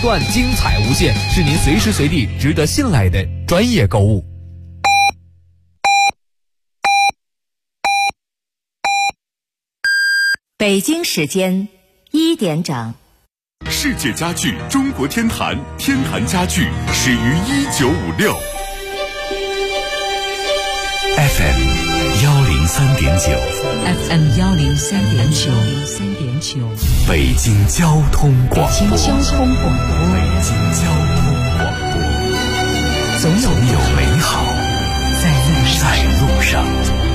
断，精彩无限，是您随时随地值得信赖的专业购物。 北京时间1点整。 世界家具中国天坛，天坛家具始于1956。FM 103.9 FM 103.9， 北京交通广播。 北京交通广播，总有美好在路上。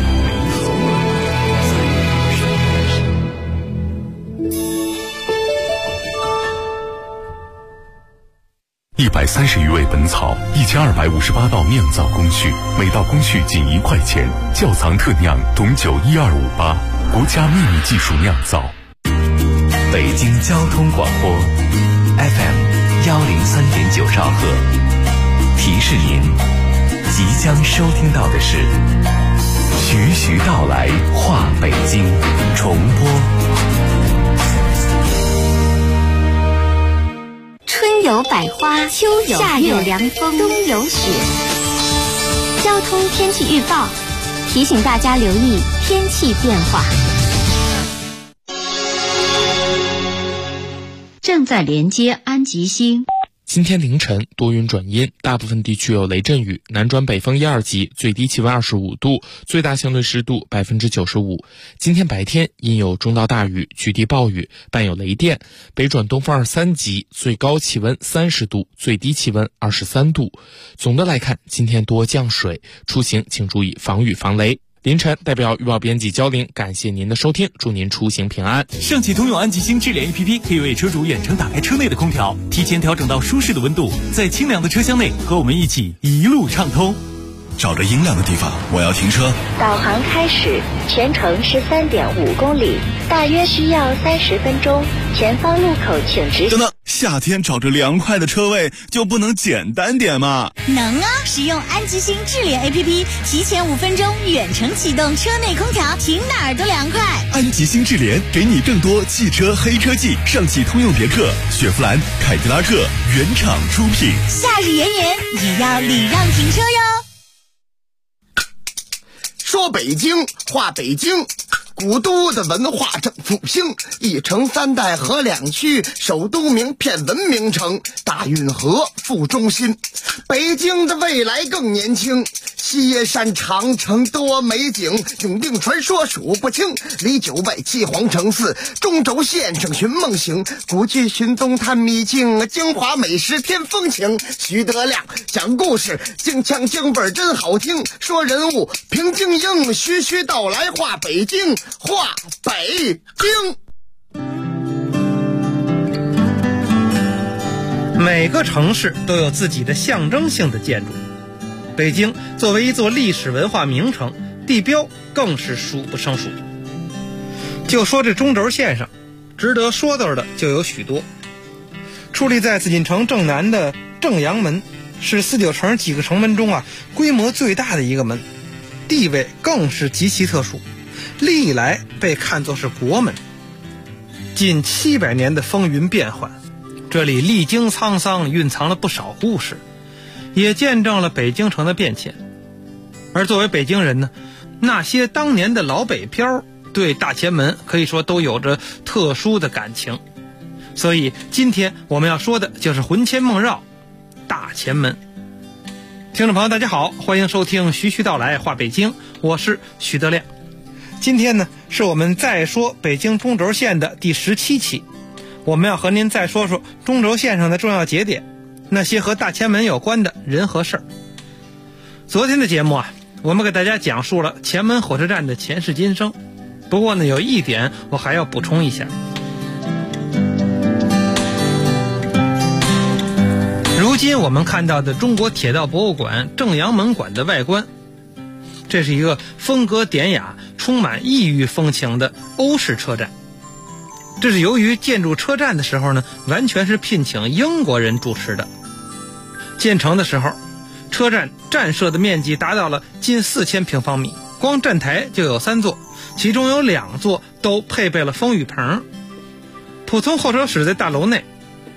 130余味本草，1258道酿造工序，每道工序仅1块钱。窖藏特酿董酒12588，国家秘密技术酿造。 北京交通广播 FM 103.9兆赫，提示您即将收听到的是徐徐道来话北京重播。 春有百花，秋有夏有凉风，冬有雪。交通天气预报提醒大家留意天气变化。 正在连接安吉星。 今天凌晨多云转阴，大部分地区有雷阵雨，南转北风1、2级，最低气温25度，最大相对湿度95%。今天白天阴有中到大雨，局地暴雨，伴有雷电，北转东风2、3级，最高气温30度，最低气温23度。总的来看，今天多降水，出行请注意防雨防雷。凌晨代表预报编辑焦玲，感谢您的收听，祝您出行平安。 上汽通用安吉星智联 APP 可以为车主远程打开车内的空调，提前调整到舒适的温度，在清凉的车厢内和我们一起一路畅通。 找着阴凉的地方，我要停车。 导航开始，全程13.5公里，大约需要30分钟。前方路口请直行。 等等，夏天找着凉快的车位就不能简单点吗？ 能啊！使用安吉星智联 APP， 提前5分钟远程启动车内空调，停哪儿都凉快。 安吉星智联给你更多汽车黑科技，上汽通用别克、雪佛兰、凯迪拉克原厂出品。 夏日炎炎，也要礼让停车哟。 说北京话北京，古都的文化正复兴，一城3代河2区，首都名片文明城，大运河副中心。北京的未来更年轻，西耶山长城多美景，永定传说数不清，离9外7皇城4，中轴线上寻梦行，古剧寻踪探秘境，京华美食添风情。徐德亮讲故事，京腔京味真好听，说人物平京英，徐徐道来话北京，话北京。 每个城市都有自己的象征性的建筑，北京作为一座历史文化名城，地标更是数不胜数。就说这中轴线上，值得说道的就有许多。矗立在紫禁城正南的正阳门，是49城几个城门中规模最大的一个门，地位更是极其特殊，历来被看作是国门。近700年的风云变幻，这里历经沧桑，蕴藏了不少故事，也见证了北京城的变迁。而作为北京人呢，那些当年的老北漂对大前门可以说都有着特殊的感情。所以今天我们要说的就是魂牵梦绕大前门。听众朋友大家好，欢迎收听徐徐道来话北京，我是徐德亮。今天呢，是我们再说北京中轴线的第17期，我们要和您再说说中轴线上的重要节点，那些和大前门有关的人和事儿。昨天的节目我们给大家讲述了前门火车站的前世今生，不过呢，有一点我还要补充一下。如今我们看到的中国铁道博物馆正阳门馆的外观，这是一个风格典雅、充满异域风情的欧式车站。这是由于建筑车站的时候呢，完全是聘请英国人主持的。建成的时候，车站站舍的面积达到了近4000平方米，光站台就有3座，其中有2座都配备了风雨棚。普通候车室在大楼内，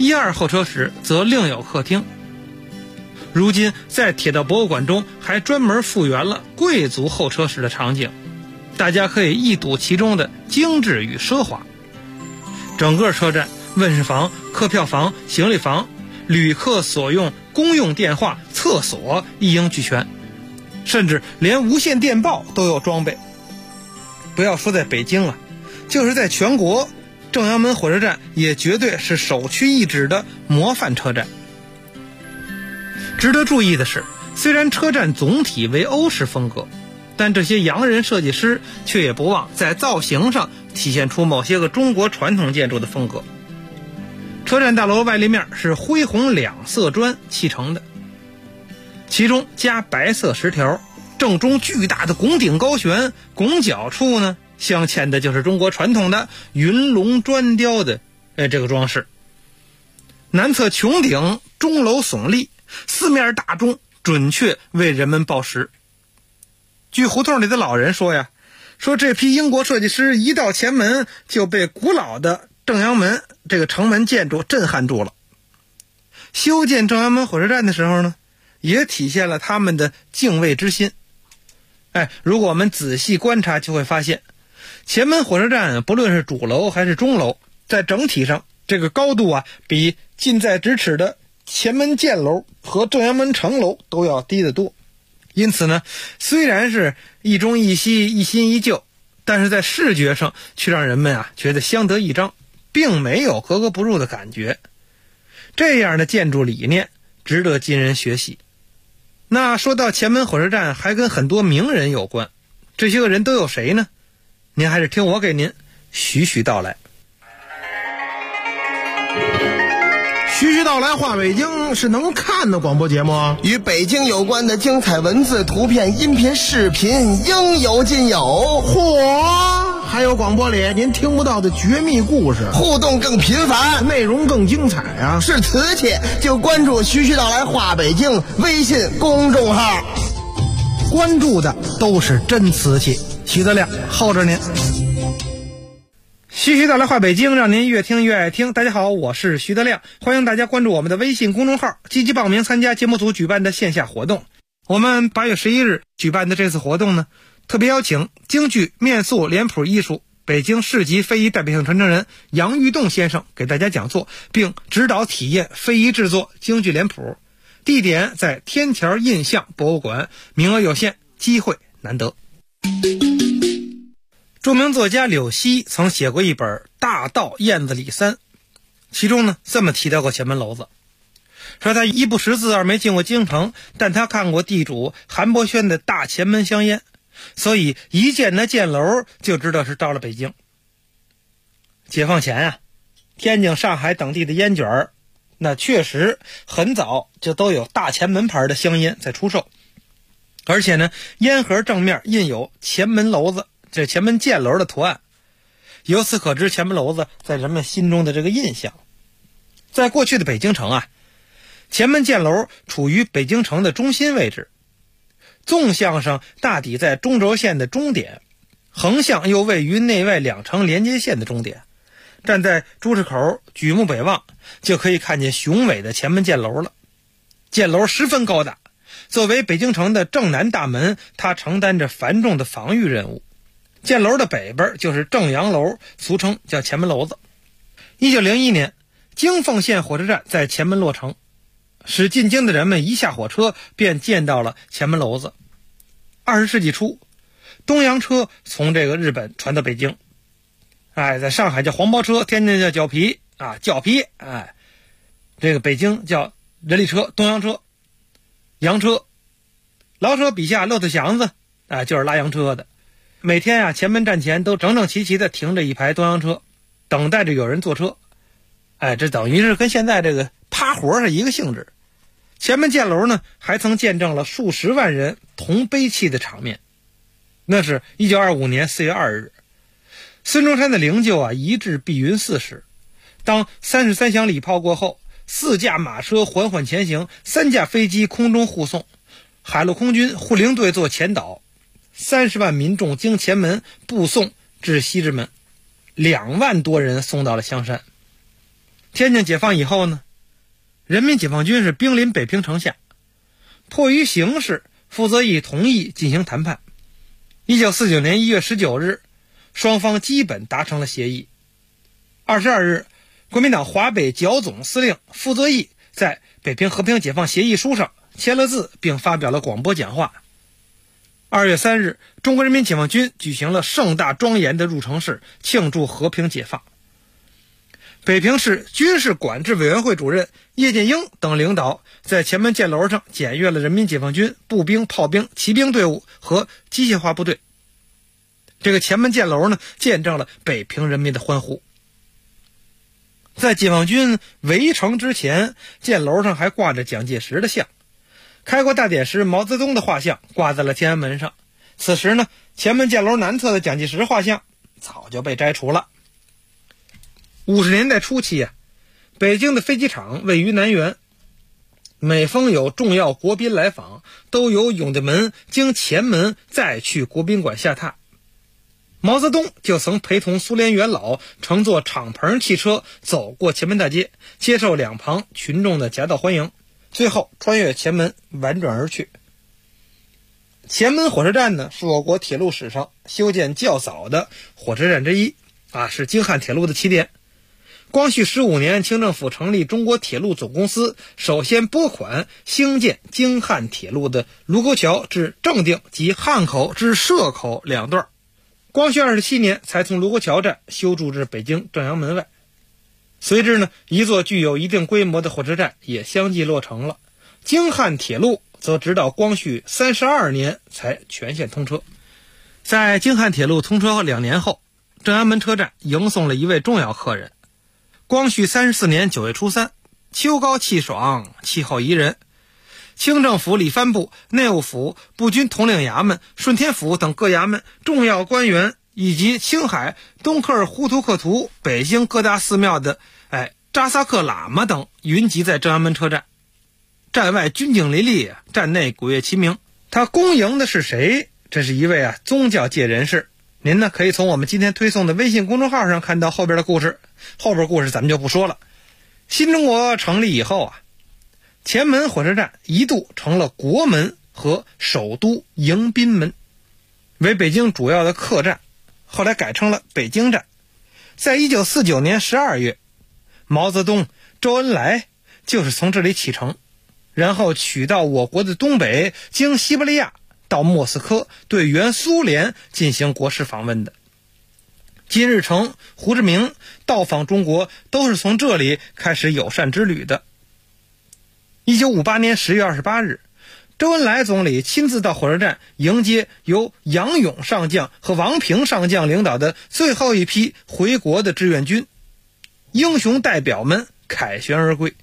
1、2候车室则另有客厅。如今在铁道博物馆中还专门复原了贵族候车室的场景，大家可以一睹其中的精致与奢华。整个车站问事房、客票房、行李房、旅客所用公用电话、厕所一应俱全，甚至连无线电报都有装备。不要说在北京了，就是在全国，正阳门火车站也绝对是首屈一指的模范车站。值得注意的是，虽然车站总体为欧式风格，但这些洋人设计师却也不忘在造型上体现出某些个中国传统建筑的风格。车站大楼外立面是灰红两色砖砌成的，其中加白色石条，正中巨大的拱顶高悬，拱角处呢镶嵌的就是中国传统的云龙砖雕的这个装饰。南侧穹顶钟楼耸立，四面大钟准确为人们报时。据胡同里的老人说呀，说这批英国设计师一到前门就被古老的正阳门这个城门建筑震撼住了。修建正阳门火车站的时候呢，也体现了他们的敬畏之心。如果我们仔细观察，就会发现前门火车站不论是主楼还是钟楼，在整体上这个高度啊，比近在咫尺的前门箭楼和正阳门城楼都要低得多。因此呢，虽然是一中一西，一新一旧，但是在视觉上却让人们觉得相得益彰，并没有格格不入的感觉。这样的建筑理念值得今人学习。那说到前门火车站，还跟很多名人有关，这些个人都有谁呢？您还是听我给您徐徐道来。 徐徐道来话北京是能看的广播节目啊， 与北京有关的精彩文字、图片、音频、视频应有尽有。 嚯！还有广播里您听不到的绝密故事， 互动更频繁， 内容更精彩啊！ 是瓷器就关注徐徐道来话北京微信公众号， 关注的都是真瓷器。徐德亮候着您。 徐徐道来话北京，让您越听越爱听。大家好，我是徐德亮，欢迎大家关注我们的微信公众号，积极报名参加节目组举办的线下活动。我们8月11日举办的这次活动呢，特别邀请京剧面塑脸谱艺术北京市级非遗代表性传承人杨玉栋先生给大家讲座，并指导体验非遗制作京剧脸谱。地点在天桥印象博物馆，名额有限，机会难得。著名作家柳溪曾写过一本《大道燕子李三》，其中呢这么提到过前门楼子，说他一不识字，二没进过京城，但他看过地主韩伯轩的大前门香烟，所以一见那箭楼就知道是到了北京。解放前天津、上海等地的烟卷那确实很早就都有大前门牌的香烟在出售，而且呢烟盒正面印有前门楼子，这前门箭楼的图案，由此可知前门楼子在人们心中的这个印象。在过去的北京城前门箭楼处于北京城的中心位置，纵向上大抵在中轴线的终点，横向又位于内外两城连接线的终点。站在朱市口举目北望，就可以看见雄伟的前门箭楼了。箭楼十分高大，作为北京城的正南大门，它承担着繁重的防御任务。箭楼的北边就是正阳楼，俗称叫前门楼子。1901年，京凤线火车站在前门落成，使进京的人们一下火车便见到了前门楼子。20世纪初，东洋车从这个日本传到北京，在上海叫黄包车，天津叫脚皮脚皮，这个北京叫人力车、东洋车、洋车。牢车笔下骆驼祥子就是拉洋车的。每天前门站前都整整齐齐的停着一排东洋车，等待着有人坐车。这等于是跟现在这个趴活是一个性质。前门箭楼呢，还曾见证了数十万人同悲泣的场面。那是1925年4月2日，孙中山的灵柩移至碧云寺时，当33响礼炮过后，4架马车缓缓前行，3架飞机空中护送，海陆空军护灵队做前导，30万民众经前门步送至西直门，2万多人送到了香山。 天津解放以后呢，人民解放军是兵临北平城下，迫于形势，傅作义同意进行谈判。1949年1月19日，双方基本达成了协议。22日，国民党华北剿总司令傅作义在北平和平解放协议书上签了字，并发表了广播讲话。2月3日，中国人民解放军举行了盛大庄严的入城式，庆祝和平解放。北平市军事管制委员会主任叶剑英等领导在前门箭楼上检阅了人民解放军步兵、炮兵、骑兵队伍和机械化部队。这个前门箭楼呢，见证了北平人民的欢呼。在解放军围城之前，箭楼上还挂着蒋介石的像，开国大典时毛泽东的画像挂在了天安门上。此时呢，前门箭楼南侧的蒋介石画像早就被摘除了。50年代初期北京的飞机场位于南园，每逢有重要国宾来访，都由永定门经前门再去国宾馆下榻。毛泽东就曾陪同苏联元老乘坐敞篷汽车走过前门大街，接受两旁群众的夹道欢迎，最后穿越前门婉转而去。前门火车站呢，是我国铁路史上修建较早的火车站之一是京汉铁路的起点。光绪15年，清政府成立中国铁路总公司，首先拨款兴建京汉铁路的卢沟桥至正定及汉口至社口两段。光绪27年才从卢沟桥站修筑至北京正阳门外。随之呢，一座具有一定规模的火车站也相继落成了。京汉铁路则直到光绪32年才全线通车。在京汉铁路通车2年后，正阳门车站迎送了一位重要客人。光绪34年9月初3，秋高气爽，气候宜人，清政府理藩部、内务府、步军统领衙门、顺天府等各衙门重要官员，以及青海、东克尔呼图克图、北京各大寺庙的扎萨克喇嘛等云集在正阳门车站。站外军警林立，站内鼓乐齐鸣。他恭迎的是谁？这是一位宗教界人士。您呢，可以从我们今天推送的微信公众号上看到后边的故事，后边故事咱们就不说了。新中国成立以后前门火车站一度成了国门和首都迎宾门，为北京主要的客站，后来改成了北京站。在1949年12月，毛泽东、周恩来就是从这里启程，然后取到我国的东北，经西伯利亚到莫斯科，对原苏联进行国事访问的。金日成、胡志明到访中国都是从这里开始友善之旅的。1958年10月28日，周恩来总理亲自到火车站迎接由杨勇上将和王平上将领导的最后一批回国的志愿军，英雄代表们凯旋而归。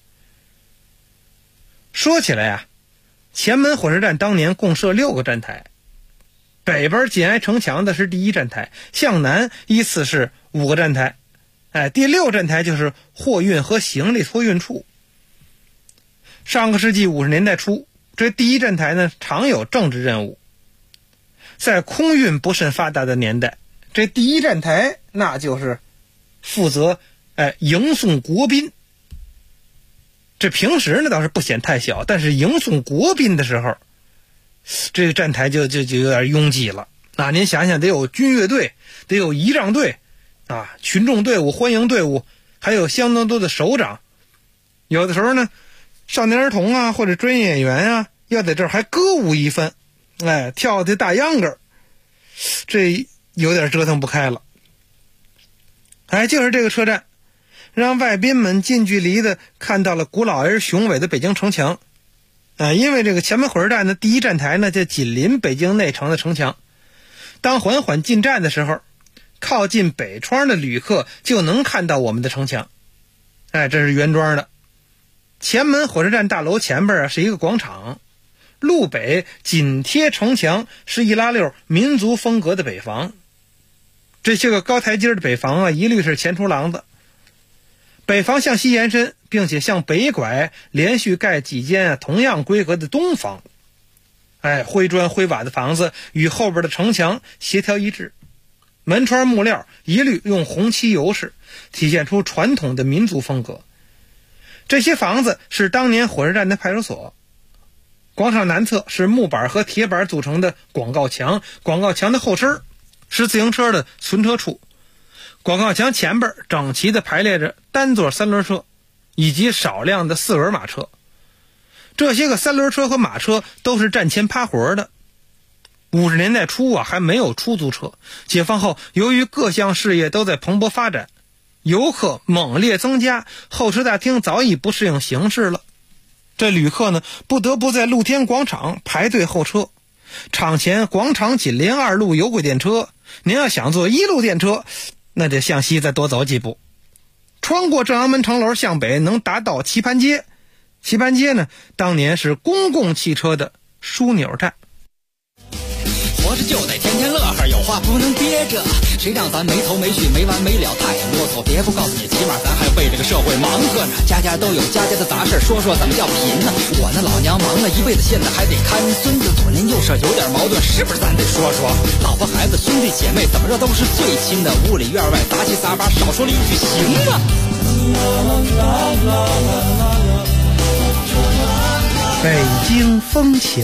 说起来前门火车站当年共设6个站台，北边紧挨城墙的是第1站台，向南依次是5个站台，第6站台就是货运和行李托运处。上个世纪50年代初，这第1站台呢常有政治任务。在空运不甚发达的年代，这第1站台那就是负责迎送国宾。这平时呢倒是不显太小，但是迎送国宾的时候，这个站台就有点拥挤了。您想想，得有军乐队，得有仪仗队群众队伍、欢迎队伍，还有相当多的首长。有的时候呢，少年儿童或者专业演员要在这儿还歌舞一番，跳的大秧歌，这有点折腾不开了。就是这个车站让外宾们近距离的看到了古老而雄伟的北京城墙。因为这个前门火车站的第1站台呢就紧邻北京内城的城墙，当缓缓进站的时候，靠近北窗的旅客就能看到我们的城墙。这是原装的。前门火车站大楼前边是一个广场，路北紧贴城墙是一拉溜民族风格的北房。这些个高台阶的北房一律是前出廊子。北房向西延伸，并且向北拐，连续盖几间同样规格的东房。灰砖灰瓦的房子与后边的城墙协调一致，门窗木料一律用红漆油饰，体现出传统的民族风格。 这些房子是当年火车站的派出所。广场南侧是木板和铁板组成的广告墙，广告墙的后身是自行车的存车处。广告墙前边整齐地排列着单座三轮车以及少量的四轮马车。这些个三轮车和马车都是战前趴活的。50年代初还没有出租车。解放后，由于各项事业都在蓬勃发展，游客猛烈增加，候车大厅早已不适应形势了。这旅客呢，不得不在露天广场排队候车。场前广场紧邻2路有轨电车，您要想坐1路电车，那得向西再多走几步。穿过正阳门城楼向北，能达到棋盘街。棋盘街呢，当年是公共汽车的枢纽站。 活着就得天天乐呵，有话不能憋着，谁让咱没头没绪没完没了太啰嗦。别不告诉你，起码咱还为这个社会忙活呢。家家都有家家的杂事，说说怎么叫贫呢？我那老娘忙了一辈子，现在还得看孙子，左邻右舍有点矛盾，是不是咱得说说？老婆孩子兄弟姐妹怎么着都是最亲的，屋里院外杂七杂八，少说了一句行啊。 北京风情。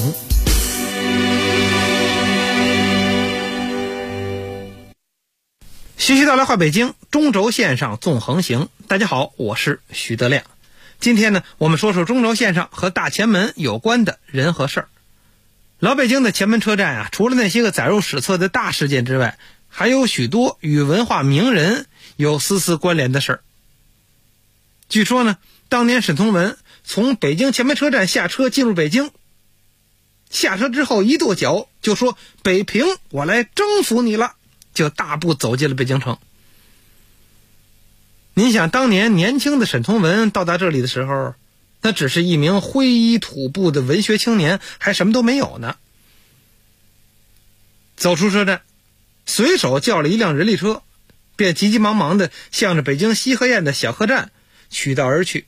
徐徐道来话北京，中轴线上纵横行。大家好，我是徐德亮。今天呢，我们说说中轴线上和大前门有关的人和事儿。老北京的前门车站除了那些个载入史册的大事件之外，还有许多与文化名人有丝丝关联的事儿。据说呢，当年沈从文从北京前门车站下车进入北京，下车之后一跺脚就说：“北平，我来征服你了。”就大步走进了北京城。您想，当年年轻的沈从文到达这里的时候，那只是一名挥衣吐步的文学青年，还什么都没有呢。走出车站，随手叫了一辆人力车，便急急忙忙地向着北京西河堰的小河站取道而去。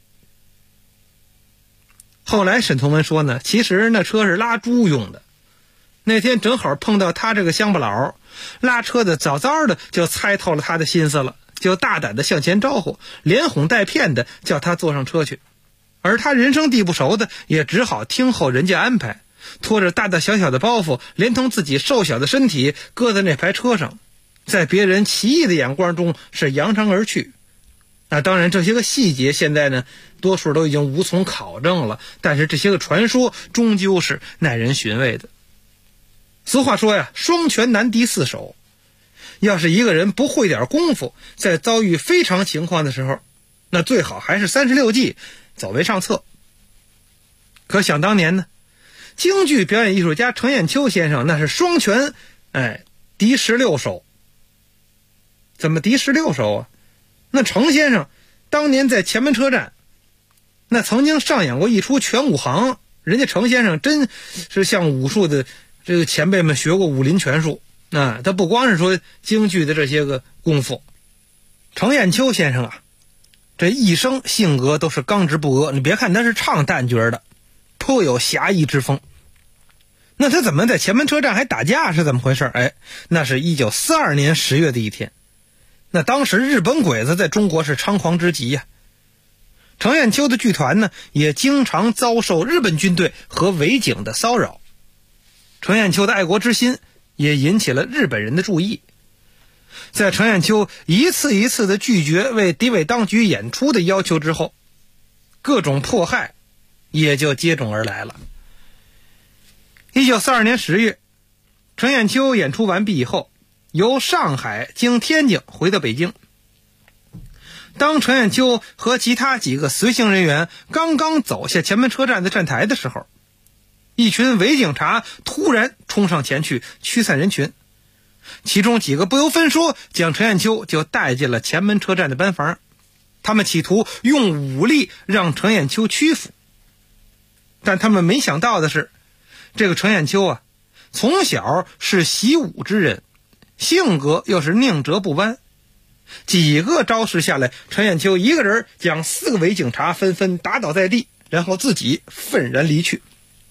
后来沈从文说呢，其实那车是拉猪用的。那天正好碰到他这个乡巴佬，拉车的早早的就猜透了他的心思了，就大胆的向前招呼，连哄带骗的叫他坐上车去。而他人生地不熟的，也只好听候人家安排，拖着大大小小的包袱，连同自己瘦小的身体搁在那排车上，在别人奇异的眼光中是扬长而去。当然这些个细节现在呢，多数都已经无从考证了，但是这些个传说终究是耐人寻味的。俗话说呀，双拳难敌四手。要是一个人不会点功夫，在遭遇非常情况的时候，那最好还是36计走为上策。可想当年呢，京剧表演艺术家程砚秋先生那是双拳敌16手。怎么敌16手啊？那程先生当年在前门车站，那曾经上演过一出拳武行，人家程先生真是向武术的这个前辈们学过武林拳术。他不光是说京剧的这些个功夫，程砚秋先生这一生性格都是刚直不阿。你别看他是唱旦角的，颇有侠义之风。那他怎么在前门车站还打架是怎么回事？那是1942年10月的一天。那当时日本鬼子在中国是猖狂之极呀。程砚秋的剧团呢，也经常遭受日本军队和伪警的骚扰。程砚秋的爱国之心也引起了日本人的注意。在程砚秋一次一次的拒绝为敌伪当局演出的要求之后，各种迫害也就接踵而来了。1942年10月，程砚秋演出完毕以后，由上海经天津回到北京。当程砚秋和其他几个随行人员刚刚走下前门车站的站台的时候，一群伪警察突然冲上前去驱散人群，其中几个不由分说将程砚秋就带进了前门车站的班房。他们企图用武力让程砚秋屈服，但他们没想到的是，这个程砚秋从小是习武之人，性格又是宁折不弯。几个招式下来，程砚秋一个人将4个伪警察纷纷打倒在地，然后自己愤然离去。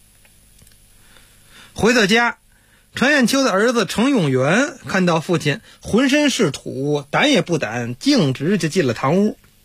回到家，程砚秋的儿子程永元看到父亲浑身是土，胆也不胆，径直就进了堂屋。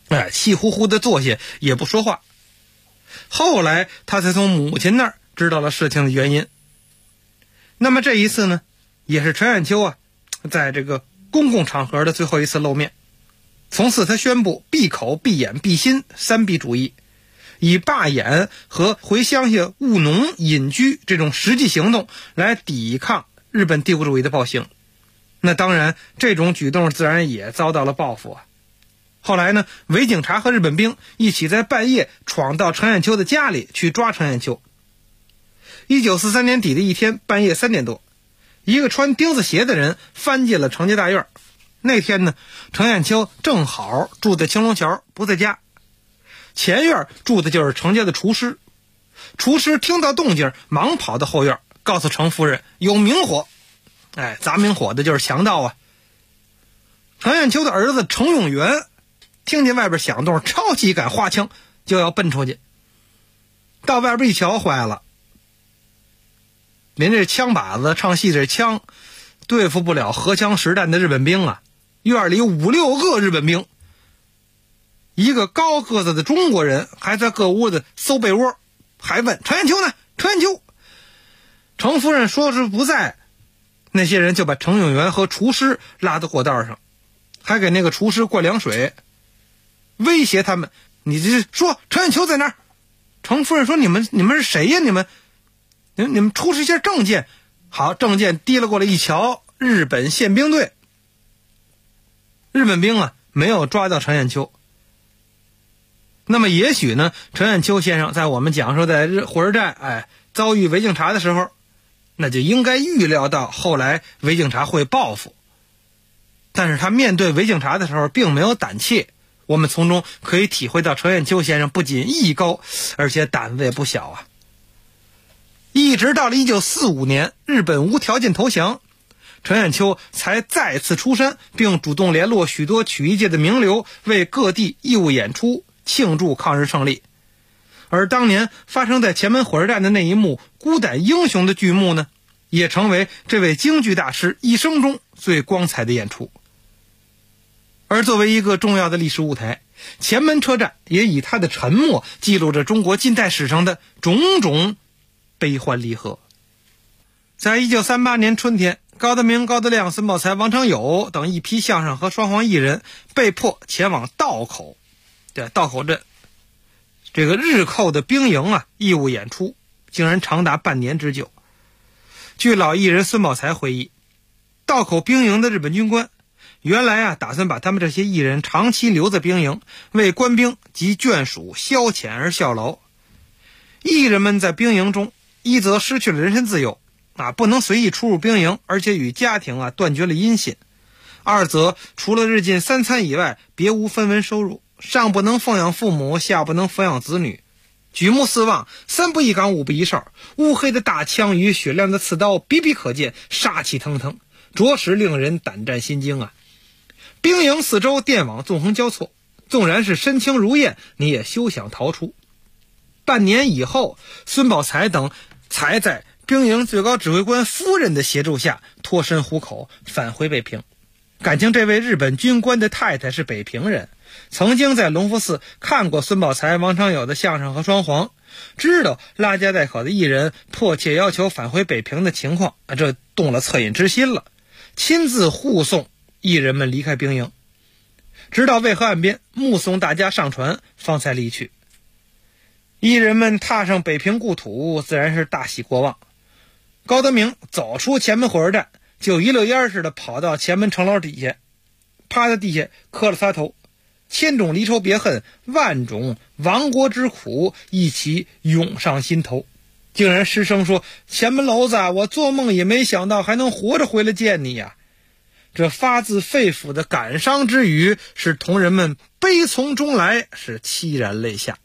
气呼呼的坐下也不说话。后来他才从母亲那儿知道了事情的原因。那么这一次呢，也是陈砚秋在这个公共场合的最后一次露面。从此他宣布闭口闭眼闭心3闭主义，以罢演和回乡下务农隐居这种实际行动来抵抗日本帝国主义的暴行。那当然这种举动自然也遭到了报复啊。后来呢，伪警察和日本兵一起在半夜闯到陈砚秋的家里去抓陈砚秋。1943年底的一天半夜3点多，一个穿钉子鞋的人翻进了程家大院。那天呢，陈砚秋正好住在青龙桥，不在家。前院住的就是程家的厨师。厨师听到动静，忙跑到后院，告诉程夫人有明火。砸明火的就是强盗啊。陈砚秋的儿子程永元听见外边响动，抄起一杆花枪就要奔出去。到外边一瞧，坏了，您这枪把子唱戏这枪对付不了荷枪实弹的日本兵啊！院里5、6个日本兵，一个高个子的中国人还在各屋子搜被窝，还问陈砚秋呢？陈砚秋。程夫人说是不在，那些人就把程永元和厨师拉到过道上，还给那个厨师灌凉水，威胁他们：你这说陈砚秋在哪儿？程夫人说：你们是谁呀？你们出示一下证件。好，证件提了过来一瞧，日本宪兵队。日本兵没有抓到陈砚秋。那么也许呢，陈砚秋先生在我们讲说在火车站遭遇伪警察的时候，那就应该预料到后来伪警察会报复。但是他面对伪警察的时候并没有胆怯，我们从中可以体会到陈砚秋先生不仅艺高，而且胆子也不小啊。一直到了1945年，日本无条件投降，陈砚秋才再次出山，并主动联络许多曲艺界的名流，为各地义务演出，庆祝抗日胜利。而当年发生在前门火车站的那一幕孤胆英雄的剧目呢，也成为这位京剧大师一生中最光彩的演出。而作为一个重要的历史舞台，前门车站也以它的沉默记录着中国近代史上的种种悲欢离合。在1938年春天，高德明、高德亮、孙宝才、王长友等一批相声和双簧艺人被迫前往道口镇这个日寇的兵营义务演出，竟然长达半年之久。据老艺人孙宝才回忆，道口兵营的日本军官原来打算把他们这些艺人长期留在兵营，为官兵及眷属消遣而效劳。艺人们在兵营中，一则失去了人身自由不能随意出入兵营，而且与家庭断绝了音信；二则除了日进3餐以外，别无分文收入，上不能奉养父母，下不能抚养子女。举目四望，三不一岗，五不一哨，乌黑的大枪与雪亮的刺刀比比可见，杀气腾腾，着实令人胆战心惊啊！兵营四周电网纵横交错，纵然是身轻如燕，你也休想逃出。半年以后，孙宝才等才在兵营最高指挥官夫人的协助下脱身虎口，返回北平。感情这位日本军官的太太是北平人，曾经在隆福寺看过孙宝才、王长友的相声和双簧，知道拉家带口的艺人迫切要求返回北平的情况，这动了恻隐之心了，亲自护送艺人们离开兵营，直到渭河岸边目送大家上船，方才离去。艺人们踏上北平故土，自然是大喜过望。高德明走出前门火车站，就一溜烟似的跑到前门城楼底下，趴在地下磕了仨头，千种离愁别恨，万种亡国之苦一起涌上心头，竟然失声说：前门楼子，我做梦也没想到还能活着回来见你呀！这发自肺腑的感伤之语，使同仁们悲从中来，是凄然泪下。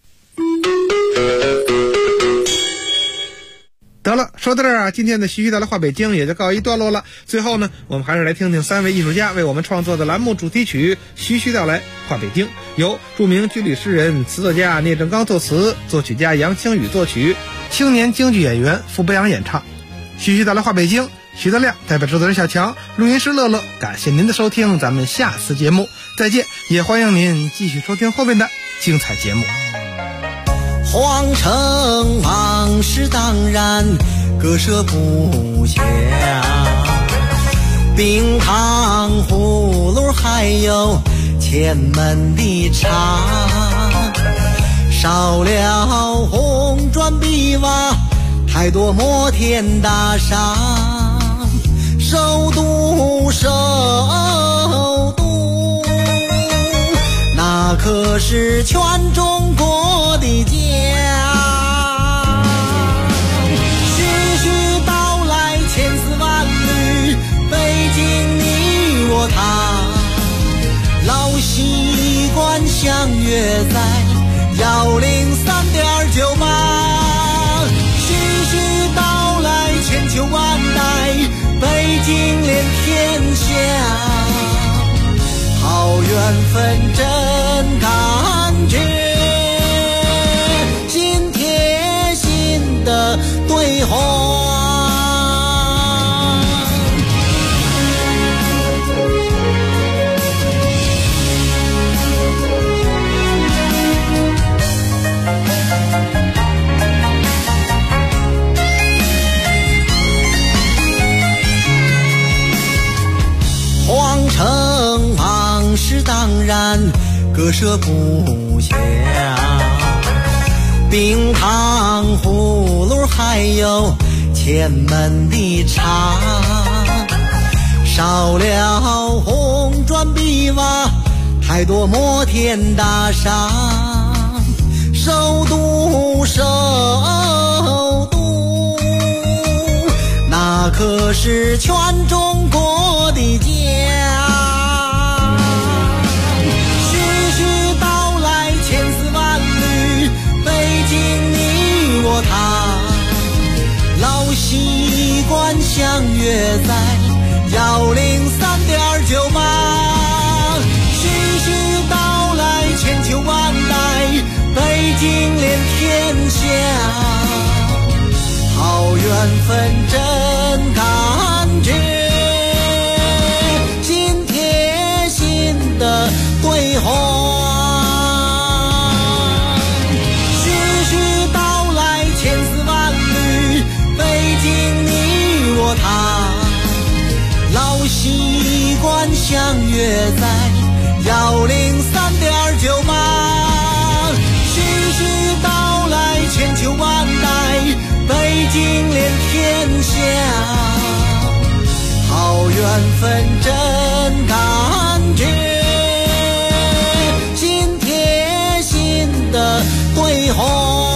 得了，说到这儿今天的徐徐道来话北京也就告一段落了。最后呢，我们还是来听听3位艺术家为我们创作的栏目主题曲《徐徐道来话北京》，由著名军旅诗人、词作家聂正刚作词，作曲家杨清宇作曲，青年京剧演员傅北阳演唱。徐徐道来话北京， 徐德亮代表制作人小强，录音师乐乐，感谢您的收听，咱们下次节目再见，也欢迎您继续收听后面的精彩节目。 皇城往事当然割舍不下，冰糖葫芦还有前门的茶，少了红砖碧瓦，太多摩天大厦，首都那可是全中国的家。徐徐道来千丝万缕，北京你我他，老习惯相约在103.98。徐徐道来千秋万代，北京连天下，好缘分真感觉，心贴心的对话。皇城往事当然割舍不下，冰糖葫芦还有前门的茶，少了红砖碧瓦，太多摩天大厦，首都那可是全中国的家。他老习惯相约在103.98，徐徐道来千秋万代，北京连天下，好缘分真感觉，心贴心的对话。他老习惯相约在103.98，徐徐道来千秋万代，北京连天下，好缘分真感觉，心贴心的对话。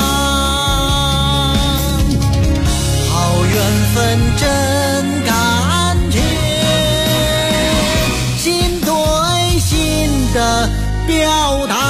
缘分真感觉，心对心的表达。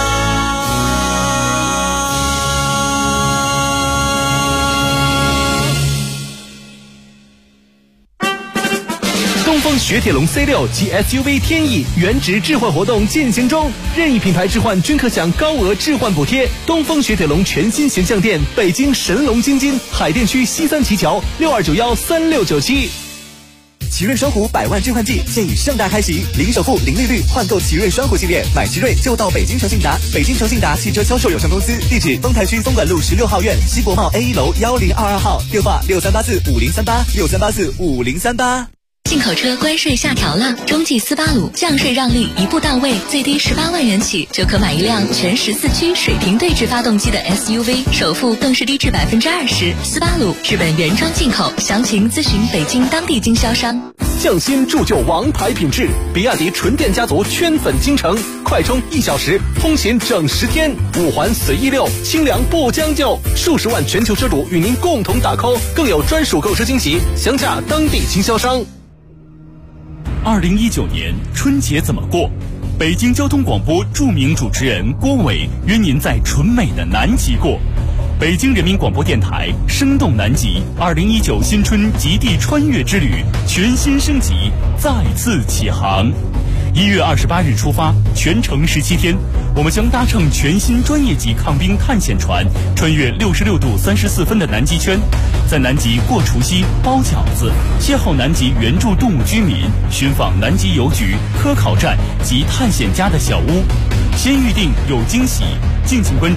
东风雪铁龙 C6 及 SUV 天翼原值置换活动进行中，任意品牌置换均可享高额置换补贴。东风雪铁龙全新形象店，北京神龙京津海淀区西三旗桥62913697。 奇瑞双虎100万置换季现已盛大开启，零首付、零利率换购奇瑞双虎系列，买奇瑞就到北京诚信达。北京诚信达汽车销售有限公司，地址丰台区松管路16号院西博贸 A1 楼1022号，电话63845038，63845038。 进口车关税下调了，中继斯巴鲁降税让利一步到位，最低18万元起就可买一辆全14驱水平对置发动机的 SUV， 首付更是低至20%。斯巴鲁日本原装进口，详情咨询北京当地经销商。 匠心铸就王牌品质，比亚迪纯电家族圈粉京城，快充1小时，通勤整10天，5环随意溜，清凉不将就，数十万全球车主与您共同打 call， 更有专属购车惊喜，详洽当地经销商。 2019年春节怎么过？北京交通广播著名主持人郭伟约您在纯美的南极过。北京人民广播电台生动南极2019新春极地穿越之旅全新升级，再次启航。1月28日出发，全程17天， 我们将搭乘全新专业级抗冰探险船，穿越66度34分的南极圈，在南极过除夕、包饺子，邂逅南极原住动物居民，寻访南极邮局、科考站及探险家的小屋。先预定有惊喜，敬请关注